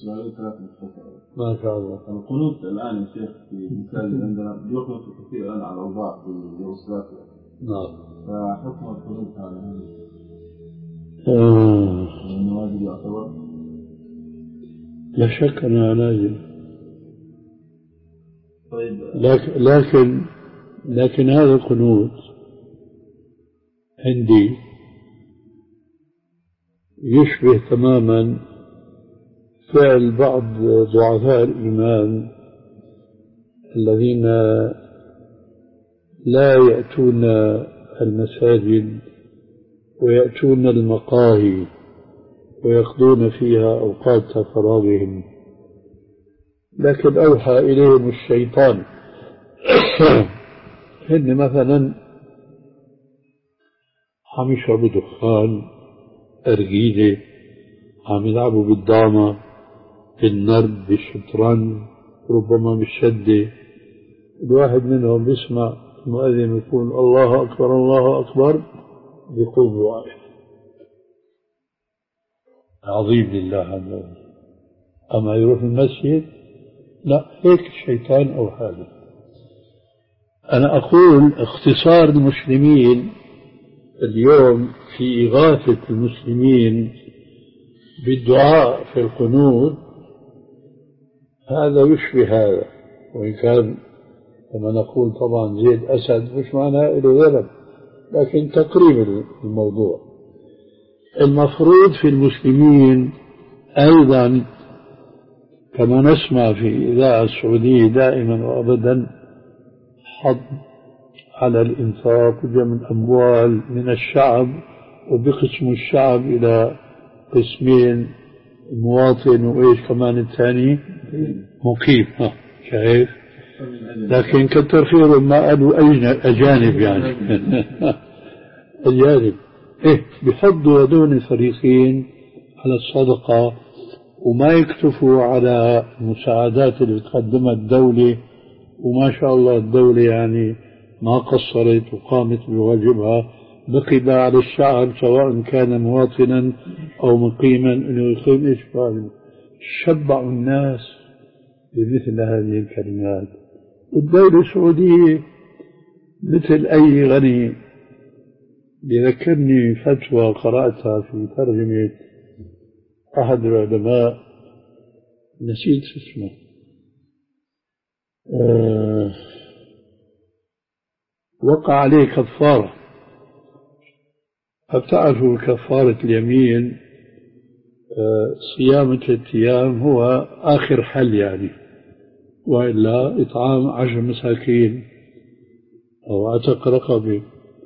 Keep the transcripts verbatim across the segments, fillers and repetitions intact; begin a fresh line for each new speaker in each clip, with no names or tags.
سؤالين ثلاثة مختصرة.
ما شاء الله.
القنوت الآن يا شيخ في مثال عندنا بيقنط كثير الآن على الأوضاع في يوغوسلافيا.
نعم.
فحكم القنوت هذا
آه.
واجب يعتبر؟
لا شك أنه لازم.
طيب.
لكن لكن لكن هذا القنوت عندي يشبه تماما فعل بعض ضعفاء الإيمان الذين لا يأتون المساجد ويأتون المقاهي ويقضون فيها أوقات فراغهم، لكن أوحى إليهم الشيطان إن مثلا عم يشربوا دخان، أرجيلة، عم يلعبوا بالدامة، بالنرد، بالشطرنج، ربما بالشدة. الواحد منهم بيسمع المؤذن يقول الله أكبر الله أكبر، بيقوم واقف عظيم لله عز وجل. أما يروح المسجد لا، هيك الشيطان أو حاله. أنا أقول اختصار المسلمين اليوم في إغاثة المسلمين بالدعاء في القنوت هذا يشبه هذا، وإن كان كما نقول طبعا زيد أسد مش معناه له ذنب، لكن تقريب الموضوع. المفروض في المسلمين أيضا كما نسمع في الإذاعة السعودية دائما وأبدا حض على الإنفاق وجمع الأموال من الشعب، وبقسم الشعب إلى قسمين، مواطن وإيش كمان الثاني مقيم. ها شايف؟ لكن كتر خيرهم ما قالوا أجانب يعني أجانب. إيه بيحضوا هذول الفريقين على الصدقة وما يكتفوا على المساعدات اللي بتقدمها الدولة، وما شاء الله الدولة يعني ما قصرت وقامت بواجبها، بقي بقى على الشعب سواء كان مواطنا أو مقيما أنه يقيم إيش فعله. شبعوا الناس بمثل هذه الكلمات. والدولة السعودية مثل أي غني. بذكرني فتوى قرأتها في ترجمة أحد العلماء نسيت اسمه، أه وقع عليه كفارة. أبتعرفوا كفارة اليمين أه صيام ثلاثة أيام هو آخر حل يعني، وإلا إطعام عشر مساكين أو عتق رقبة.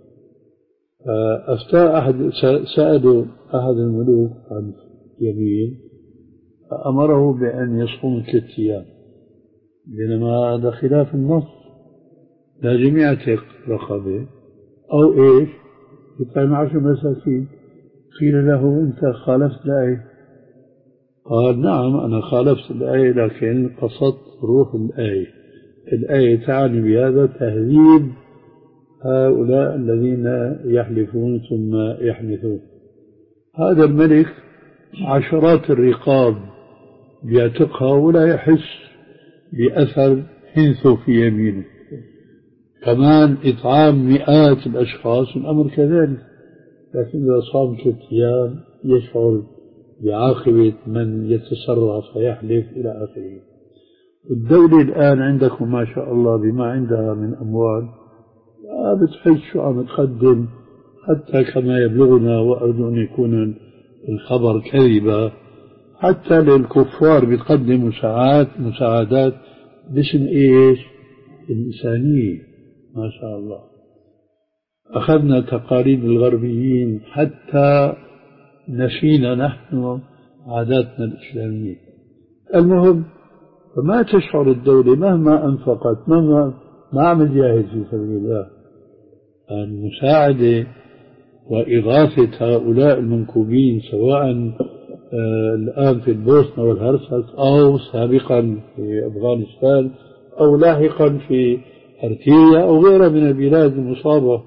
أفتى أحد سألوا أحد الملوك عن يمين فأمره بأن يصوم ثلاثة أيام، بينما هذا خلاف النص، لازم يعتق رقبة أو إيش يطعم عشر مساكين. قيل له أنت خالفت الآية. قال نعم أنا خالفت الآية، لكن قصدت روح الآية. الآية تعني بهذا تهذيب هؤلاء الذين يحلفون ثم يحنثون. هذا الملك عشرات الرقاب يعتقها ولا يحس بأثر حنثه في يمينه. كمان إطعام مئات الأشخاص الأمر كذلك، لكن إذا صام ثلاثة أيام يشعر بعاقبة من يتسرع فيحلف إلى آخره. الدولة الآن عندكم ما شاء الله بما عندها من أموال لا بتحس شو عم تقدم، حتى كما يبلغنا وأرجو أن يكون الخبر كذبا، حتى للكفار بتقدم مساعدات مساعدات باسم إيش؟ الإنسانية. ما شاء الله. أخذنا تقاليد الغربيين حتى نسينا نحن عاداتنا الإسلامية. المهم فما تشعر الدولة مهما أنفقت مهما ما عم تجاهد في سبيل الله المساعدة وإغاثة هؤلاء المنكوبين، سواء آه الآن في البوسنة والهرسك أو سابقا في أفغانستان أو لاحقا في أرتيريا أو غيرها من البلاد المصابة،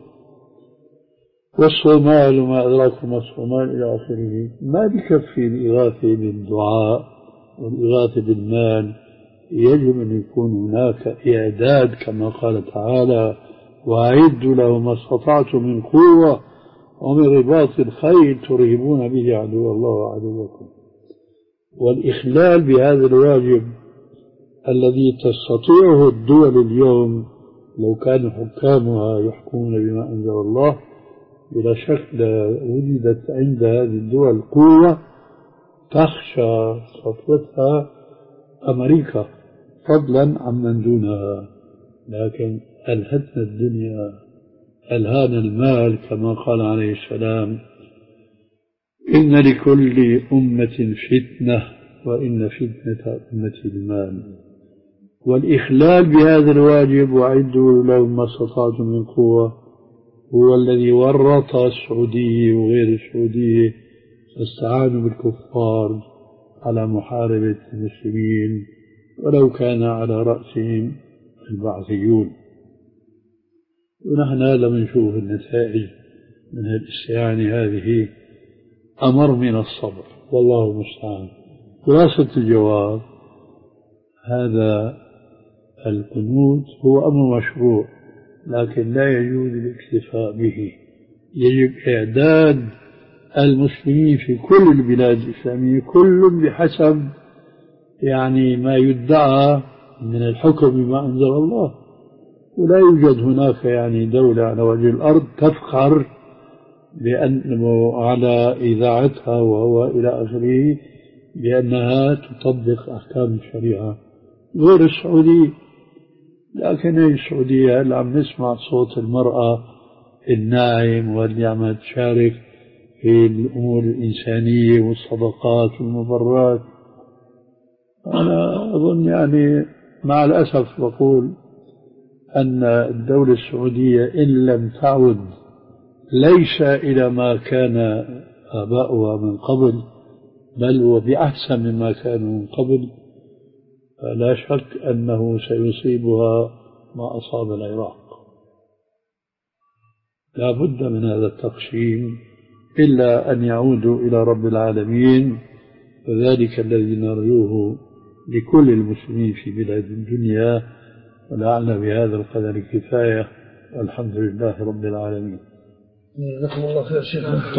والصومال وما أدراكم الصومال إلى آخره. ما بكفي الإغاثة بالدعاء والإغاثة بالمال يجب أن يكون هناك إعداد كما قال تعالى وأعدوا له ما استطعتم من قوة ومن رباط الخيل ترهبون به عدو الله وعدوكم. والإخلال بهذا الواجب الذي تستطيعه الدول اليوم لو كان حكامها يحكمون بما أنزل الله بلا شك وجدت عند هذه الدول قوة تخشى سطوتها أمريكا فضلا عمن دونها، لكن ألهتنا الدنيا ألهانا المال كما قال عليه السلام إن لكل أمة فتنة وإن فتنة أمتي المال. والإخلال بهذا الواجب وأعدوا لهم ما استطعتم من قوة هو الذي ورط السعودية وغير السعودية فاستعانوا بالكفار على محاربة المسلمين ولو كان على رأسهم البعثيون. ونحن لم نشوف النتائج من الاستعانة هذه أمر من الصبر والله المستعان. خلاصة الجواب هذا القنوت هو أمر مشروع لكن لا يجوز الاكتفاء به، يجب إعداد المسلمين في كل البلاد الإسلامية كل بحسب يعني ما يدعى من الحكم بما أنزل الله. ولا يوجد هناك يعني دولة على وجه الأرض تفخر بأنه على إذاعتها وهو إلى آخره بأنها تطبق أحكام الشريعة غير السعودية. لكن السعودية اللي عم نسمع صوت المرأة الناعم واللي عم تشارك في الأمور الإنسانية والصدقات والمبرات. أنا أظن يعني مع الأسف بقول أن الدولة السعودية إن لم تعد ليس إلى ما كان آباؤها من قبل بل وبأحسن مما كانوا من قبل فلا شك أنه سيصيبها ما أصاب العراق. لا بد من هذا التقسيم إلا أن يعودوا إلى رب العالمين وذلك الذي نرجوه لكل المسلمين في بلاد الدنيا. ولعل بهذا القدر كفاية والحمد لله رب العالمين.
جزاكم الله خير شيخنا.